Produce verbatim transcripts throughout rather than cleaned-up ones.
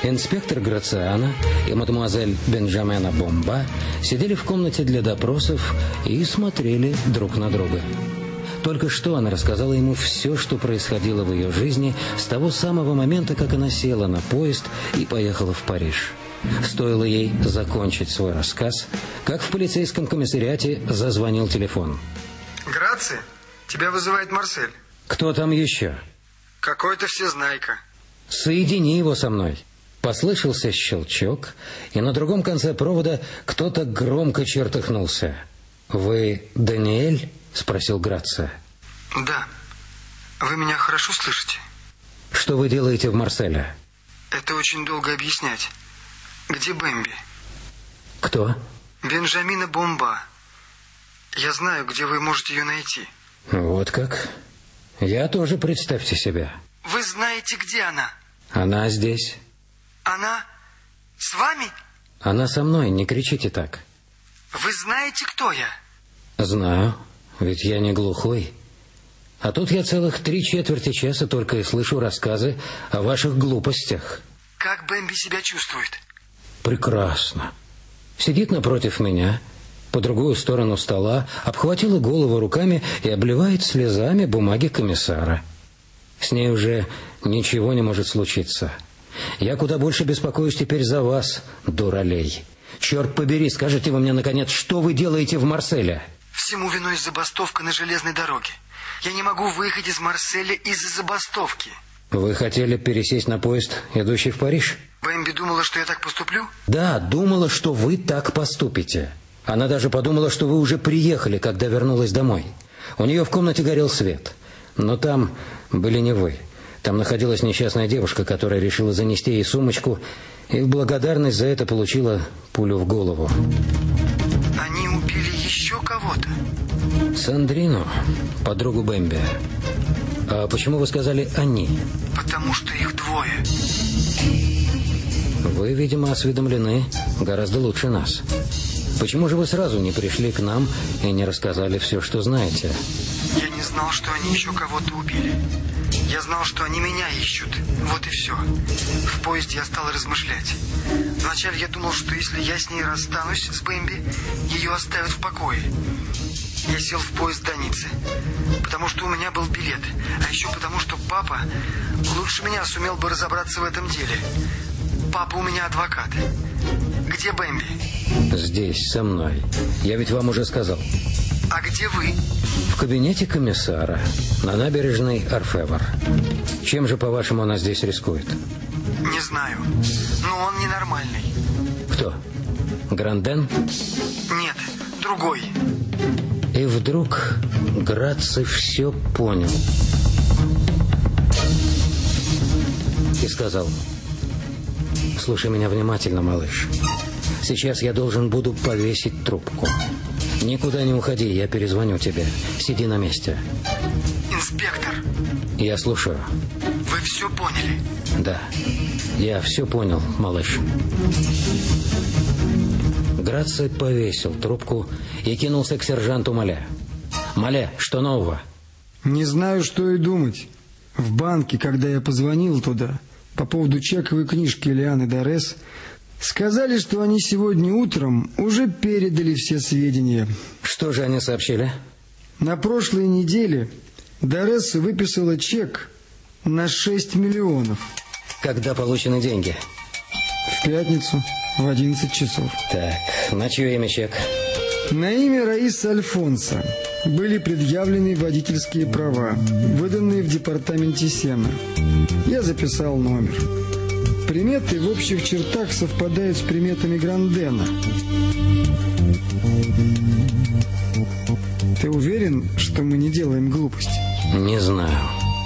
Инспектор Грациано и мадемуазель Бенджамена Бомба сидели в комнате для допросов и смотрели друг на друга. Только что она рассказала ему все, что происходило в ее жизни с того самого момента, как она села на поезд и поехала в Париж. Стоило ей закончить свой рассказ, как в полицейском комиссариате зазвонил телефон. Граци, тебя вызывает Марсель. Кто там еще? Какой-то всезнайка. Соедини его со мной. Послышался щелчок, и на другом конце провода кто-то громко чертыхнулся. «Вы Даниэль?» — спросил Грацио. Да. Вы меня хорошо слышите? Что вы делаете в Марселе? Это очень долго объяснять. Где Бэмби? Кто? Бенджамина Бомба. Я знаю, где вы можете ее найти. Вот как? Я тоже, представьте себе. Вы знаете, где она? Она здесь. Она с вами? Она со мной, не кричите так. Вы знаете, кто я? Знаю, ведь я не глухой. А тут я целых три четверти часа только и слышу рассказы о ваших глупостях. Как Бэмби себя чувствует? Прекрасно. Сидит напротив меня, по другую сторону стола, обхватила голову руками и обливает слезами бумаги комиссара. С ней уже ничего не может случиться. Я куда больше беспокоюсь теперь за вас, дуралей. Черт побери, скажите вы мне, наконец, что вы делаете в Марселе? Всему виной забастовка на железной дороге. Я не могу выехать из Марселя из-за забастовки. Вы хотели пересесть на поезд, идущий в Париж? Бэмби думала, что я так поступлю? Да, думала, что вы так поступите. Она даже подумала, что вы уже приехали, когда вернулась домой. У нее в комнате горел свет. Но там были не вы. Там находилась несчастная девушка, которая решила занести ей сумочку, и в благодарность за это получила пулю в голову. Они убили еще кого-то? Сандрину, подругу Бэмби. А почему вы сказали «они»? Потому что их двое. Вы, видимо, осведомлены гораздо лучше нас. Почему же вы сразу не пришли к нам и не рассказали все, что знаете? Я не знал, что они еще кого-то убили. Я знал, что они меня ищут. Вот и все. В поезде я стал размышлять. Вначале я думал, что если я с ней расстанусь, с Бэмби, ее оставят в покое. Я сел в поезд до Ниццы, потому что у меня был билет. А еще потому, что папа лучше меня сумел бы разобраться в этом деле. Папа у меня адвокат. Где Бэмби? Здесь, со мной. Я ведь вам уже сказал. А где вы? В кабинете комиссара, на набережной Орфевр. Чем же, по-вашему, она здесь рискует? Не знаю, но он ненормальный. Кто? Гранден? Нет, другой. И вдруг Грацио все понял. И сказал: слушай меня внимательно, малыш. Сейчас я должен буду повесить трубку. Никуда не уходи, я перезвоню тебе. Сиди на месте. Инспектор. Я слушаю. Вы все поняли? Да, я все понял, малыш. Грацио повесил трубку и кинулся к сержанту Мале. Мале, что нового? Не знаю, что и думать. В банке, когда я позвонил туда по поводу чековой книжки Элианы Дорес, сказали, что они сегодня утром уже передали все сведения. Что же они сообщили? На прошлой неделе Дорес выписала чек на шесть миллионов. Когда получены деньги? В пятницу в одиннадцать часов. Так, на чье имя чек? На имя Раисы Альфонсо были предъявлены водительские права, выданные в департаменте Сена. Я записал номер. Приметы в общих чертах совпадают с приметами Грандена. Ты уверен, что мы не делаем глупости? Не знаю.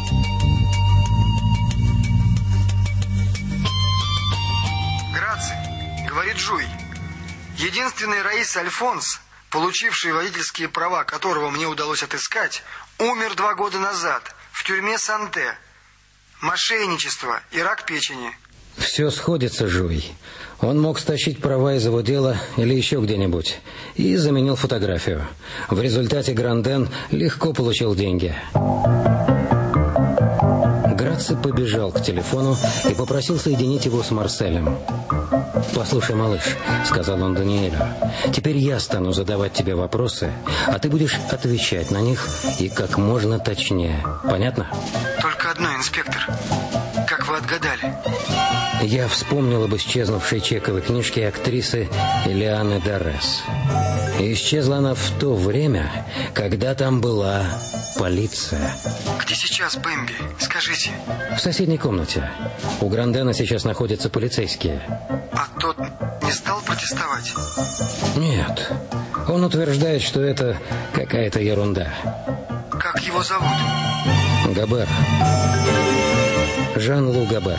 Граци, говорит Жуй. Единственный Раиса Альфонс, получивший водительские права, которого мне удалось отыскать, умер два года назад в тюрьме Санте. Мошенничество и рак печени. Все сходится, Жуй. Он мог стащить права из его дела или еще где-нибудь и заменил фотографию. В результате Гранден легко получил деньги. Катце побежал к телефону и попросил соединить его с Марселем. «Послушай, малыш», — сказал он Даниэлю, — «теперь я стану задавать тебе вопросы, а ты будешь отвечать на них и как можно точнее. Понятно?» Только одно, инспектор. Как вы отгадали? Я вспомнил об исчезнувшей чековой книжке актрисы Элианы Дорес. И исчезла она в то время, когда там была полиция. Где сейчас Бэмби? Скажите. В соседней комнате. У Грандена сейчас находятся полицейские. А тот не стал протестовать? Нет. Он утверждает, что это какая-то ерунда. Как его зовут? Габер. Жан-Лу Габер.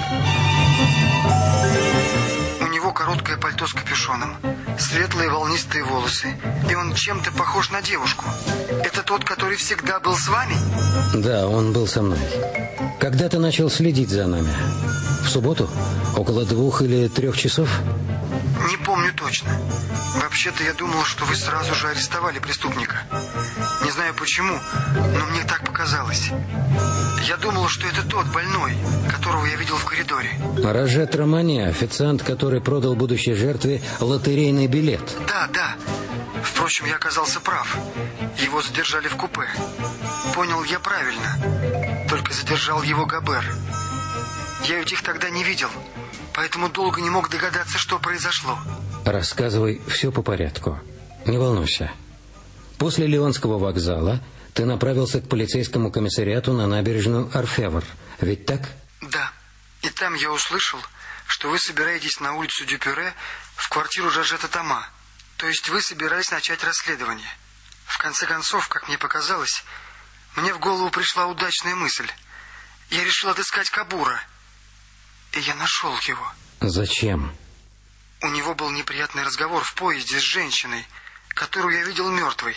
У него короткое пальто с капюшоном, светлые волнистые волосы, и он чем-то похож на девушку. Это тот, который всегда был с вами? Да, он был со мной. Когда-то начал следить за нами. В субботу? Около двух или трех часов? Не помню точно. Вообще-то я думал, что вы сразу же арестовали преступника. Не знаю почему, но мне так показалось. Я думал, что это тот больной, которого я видел в коридоре. Рожет Романе, официант, который продал будущей жертве лотерейный билет. Да, да. Впрочем, я оказался прав. Его задержали в купе. Понял я правильно. Только задержал его Габер. Я ведь их тогда не видел, поэтому долго не мог догадаться, что произошло. Рассказывай все по порядку. Не волнуйся. После Лионского вокзала ты направился к полицейскому комиссариату на набережную Орфевр. Ведь так? Да. И там я услышал, что вы собираетесь на улицу Дюпюре в квартиру Жоржета Тома. То есть вы собирались начать расследование. В конце концов, как мне показалось, мне в голову пришла удачная мысль. Я решил отыскать Кабура. И я нашел его. Зачем? У него был неприятный разговор в поезде с женщиной, которую я видел мертвой.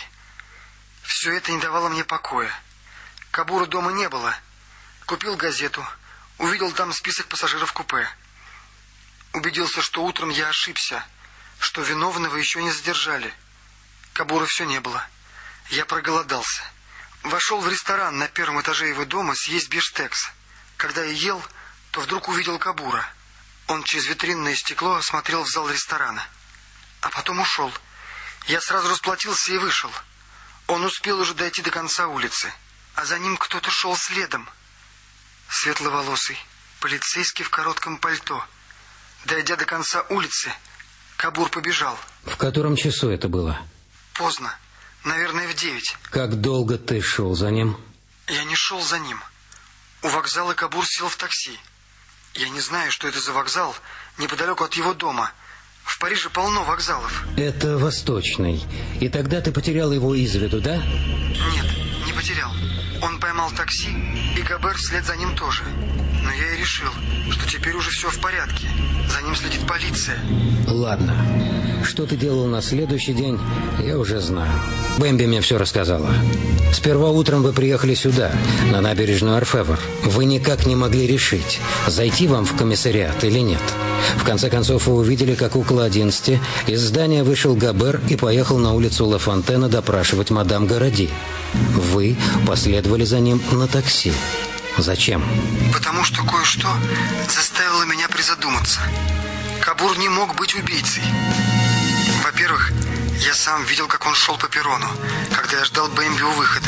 Все это не давало мне покоя. Кабура дома не было. Купил газету, увидел там список пассажиров купе. Убедился, что утром я ошибся, что виновного еще не задержали. Кабура все не было. Я проголодался. Вошел в ресторан на первом этаже его дома съесть бифштекс. Когда я ел, то вдруг увидел Кабура. Он через витринное стекло смотрел в зал ресторана. А потом ушел. Я сразу расплатился и вышел. Он успел уже дойти до конца улицы, а за ним кто-то шел следом. Светловолосый, полицейский в коротком пальто. Дойдя до конца улицы, Кабур побежал. В котором часу это было? Поздно. Наверное, в девять. Как долго ты шел за ним? Я не шел за ним. У вокзала Кабур сел в такси. Я не знаю, что это за вокзал, неподалеку от его дома. В Париже полно вокзалов. Это Восточный. И тогда ты потерял его из виду, да? Нет, не потерял. Он поймал такси, и Габер вслед за ним тоже. Но я и решил, что теперь уже все в порядке. За ним следит полиция. Ладно. Что ты делал на следующий день, я уже знаю. Бэмби мне все рассказала. Сперва утром вы приехали сюда, на набережную Орфевр. Вы никак не могли решить, зайти вам в комиссариат или нет. В конце концов, вы увидели, как около одиннадцати из здания вышел Габер и поехал на улицу Ла Фонтена допрашивать мадам Городи. Вы последовали за ним на такси. Зачем? Потому что кое-что заставило меня призадуматься. Кабур не мог быть убийцей. Во-первых, я сам видел, как он шел по перрону, когда я ждал Бэмби у выхода.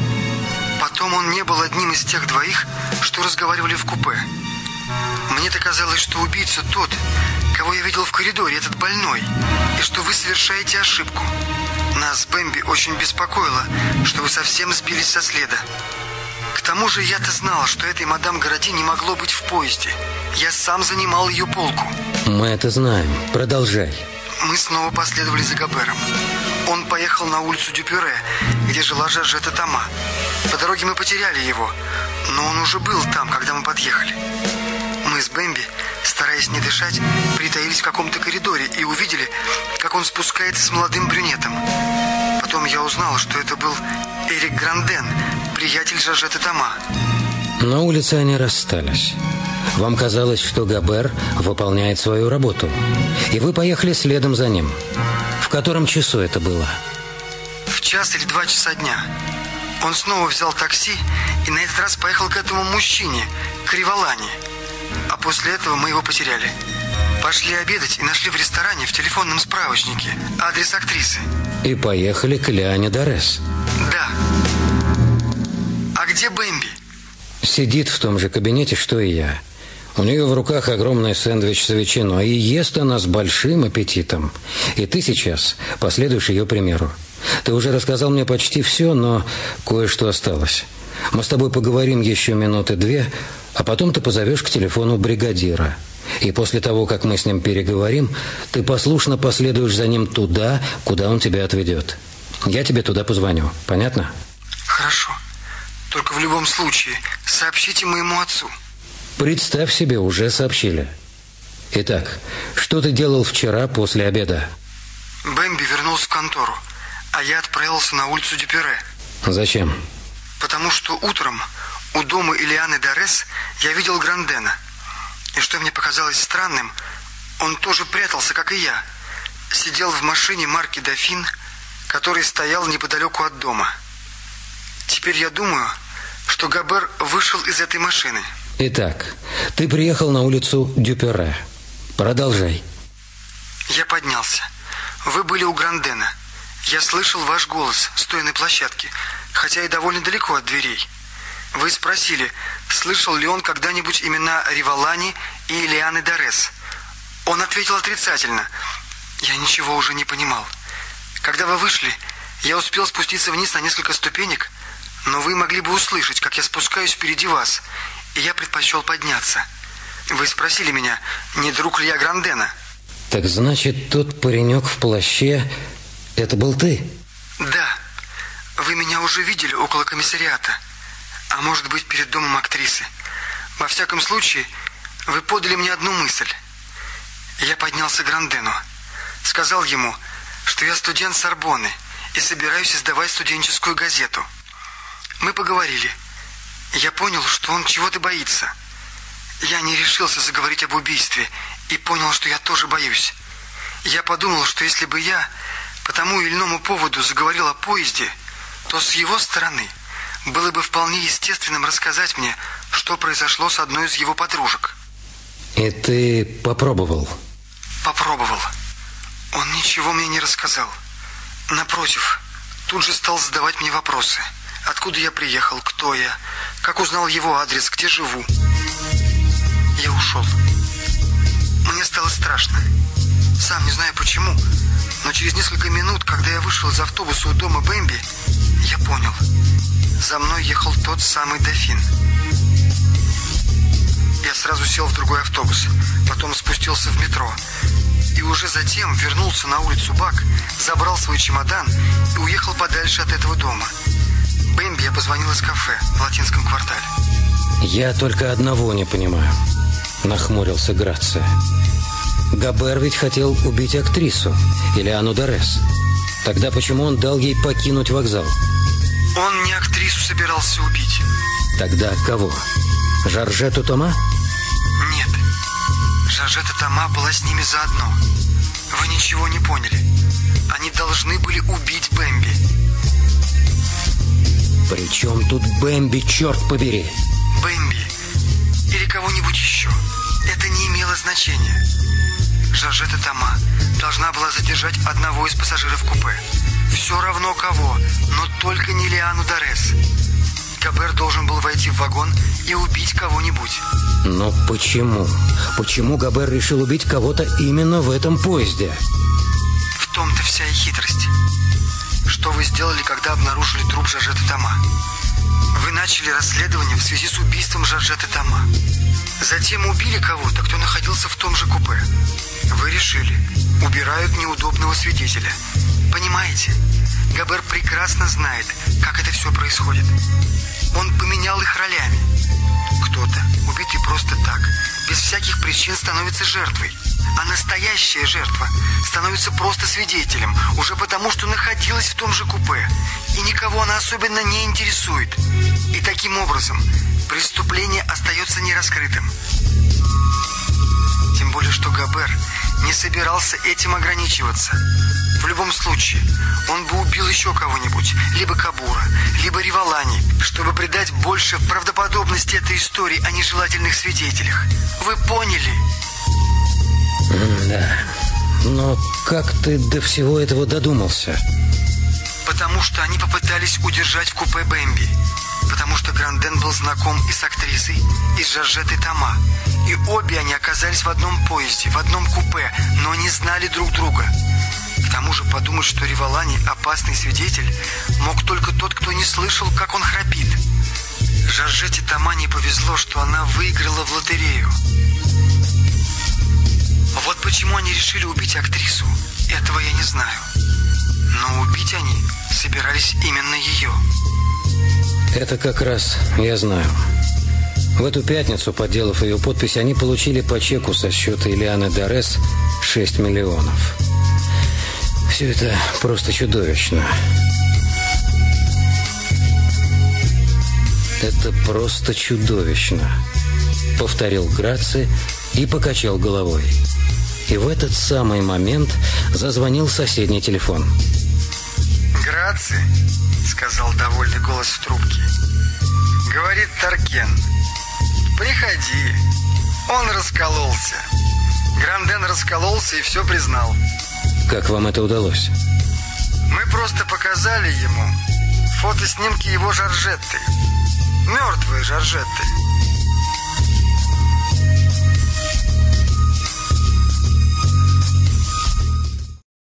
Потом он не был одним из тех двоих, что разговаривали в купе. Мне-то казалось, что убийца тот, кого я видел в коридоре, этот больной, и что вы совершаете ошибку. Нас с Бэмби очень беспокоило, что вы совсем сбились со следа. К тому же я-то знал, что этой мадам Городи не могло быть в поезде. Я сам занимал ее полку. Мы это знаем. Продолжай. Мы снова последовали за Габером. Он поехал на улицу Дюпюре, где жила Жоржета Тома. По дороге мы потеряли его, но он уже был там, когда мы подъехали. Мы с Бэмби, стараясь не дышать, притаились в каком-то коридоре и увидели, как он спускается с молодым брюнетом. Потом я узнал, что это был Эрик Гранден, приятель Жоржеты Тома. На улице они расстались. Вам казалось, что Габер выполняет свою работу, и вы поехали следом за ним. В котором часу это было? В час или два часа дня. Он снова взял такси и на этот раз поехал к этому мужчине, к Риволани. А после этого мы его потеряли. Пошли обедать и нашли в ресторане в телефонном справочнике адрес актрисы. И поехали к Лиане Дорес. Да. А где Бэмби? Сидит в том же кабинете, что и я. У нее в руках огромный сэндвич с ветчиной, и ест она с большим аппетитом. И ты сейчас последуешь ее примеру. Ты уже рассказал мне почти все, но кое-что осталось. Мы с тобой поговорим еще минуты две, а потом ты позовешь к телефону бригадира. И после того, как мы с ним переговорим, ты послушно последуешь за ним туда, куда он тебя отведет. Я тебе туда позвоню. Понятно? Хорошо. Только в любом случае сообщите моему отцу. Представь себе, уже сообщили. Итак, что ты делал вчера после обеда? Бэмби вернулся в контору, а я отправился на улицу Дюпере. Зачем? Потому что утром у дома Лианы Дорес я видел Грандена. И что мне показалось странным, он тоже прятался, как и я. Сидел в машине марки «Дофин», который стоял неподалеку от дома. Теперь я думаю, что Габер вышел из этой машины. Итак, ты приехал на улицу Дюпере. Продолжай. Я поднялся. Вы были у Грандена. Я слышал ваш голос, стоя на площадке, хотя и довольно далеко от дверей. Вы спросили, слышал ли он когда-нибудь имена Риволани и Лианы Дорес. Он ответил отрицательно. Я ничего уже не понимал. Когда вы вышли, я успел спуститься вниз на несколько ступенек, но вы могли бы услышать, как я спускаюсь впереди вас, и я предпочел подняться. Вы спросили меня, не друг ли я Грандена. Так значит, тот паренек в плаще, это был ты? Да. Вы меня уже видели около комиссариата. А может быть, перед домом актрисы. Во всяком случае, вы подали мне одну мысль. Я поднялся к Грандену. Сказал ему, что я студент Сорбонны и собираюсь издавать студенческую газету. Мы поговорили. Я понял, что он чего-то боится. Я не решился заговорить об убийстве и понял, что я тоже боюсь. Я подумал, что если бы я по тому или иному поводу заговорил о поезде, то с его стороны было бы вполне естественным рассказать мне, что произошло с одной из его подружек. И ты попробовал? Попробовал. Он ничего мне не рассказал. Напротив, тут же стал задавать мне вопросы. Откуда я приехал, кто я, как узнал его адрес, где живу. Я ушел. Мне стало страшно. Сам не знаю почему, но через несколько минут, когда я вышел из автобуса у дома Бэмби, я понял. За мной ехал тот самый Дофин. Я сразу сел в другой автобус, потом спустился в метро. И уже затем вернулся на улицу Бак, забрал свой чемодан и уехал подальше от этого дома. Бэмби я позвонил из кафе в Латинском квартале. Я только одного не понимаю, нахмурился Грация. Габер ведь хотел убить актрису, Лиану Дорес. Тогда почему он дал ей покинуть вокзал? Он не актрису собирался убить. Тогда кого? Жоржетту Тома? Нет. Жоржетта Тома была с ними заодно. Вы ничего не поняли. Они должны были убить Бэмби. При чем тут Бэмби, черт побери? Бэмби или кого-нибудь еще. Это не имело значения. Жоржетта Тома должна была задержать одного из пассажиров купе. Все равно кого, но только не Лиану Дорес. Габер должен был войти в вагон и убить кого-нибудь. Но почему? Почему Габер решил убить кого-то именно в этом поезде? В том-то вся и хитрость. Что вы сделали, когда обнаружили труп Жоржетты Тома? Вы начали расследование в связи с убийством Жоржетты Тома. Затем убили кого-то, кто находился в том же купе. Вы решили, убирают неудобного свидетеля. Понимаете? Габер прекрасно знает, как это все происходит. Он поменял их ролями. Кто-то, убитый просто так, без всяких причин становится жертвой. А настоящая жертва становится просто свидетелем, уже потому, что находилась в том же купе. И никого она особенно не интересует. И таким образом преступление остается нераскрытым. Тем более, что Габер не собирался этим ограничиваться. В любом случае, он бы убил еще кого-нибудь, либо Кабура, либо Риволани, чтобы придать больше правдоподобности этой истории о нежелательных свидетелях. Вы поняли? Да. Но как ты до всего этого додумался? Потому что они попытались удержать в купе Бэмби. Потому что Гранден был знаком и с актрисой, и с Жоржеттой Тома. И обе они оказались в одном поезде, в одном купе, но не знали друг друга. К тому же подумать, что Риволани опасный свидетель, мог только тот, кто не слышал, как он храпит. Жоржетте Тома не повезло, что она выиграла в лотерею. Вот почему они решили убить актрису, этого я не знаю. Но убить они собирались именно ее. Это как раз я знаю. В эту пятницу, подделав ее подпись, они получили по чеку со счета Элианы Дорес шесть миллионов. Все это просто чудовищно. Это просто чудовищно, повторил Граци и покачал головой. И в этот самый момент зазвонил соседний телефон. «Граци», — сказал довольный голос в трубке. «Говорит Таркен. Приходи». Он раскололся. Гранден раскололся и все признал. Как вам это удалось? Мы просто показали ему фотоснимки его Жоржетты. Мертвой Жоржетты.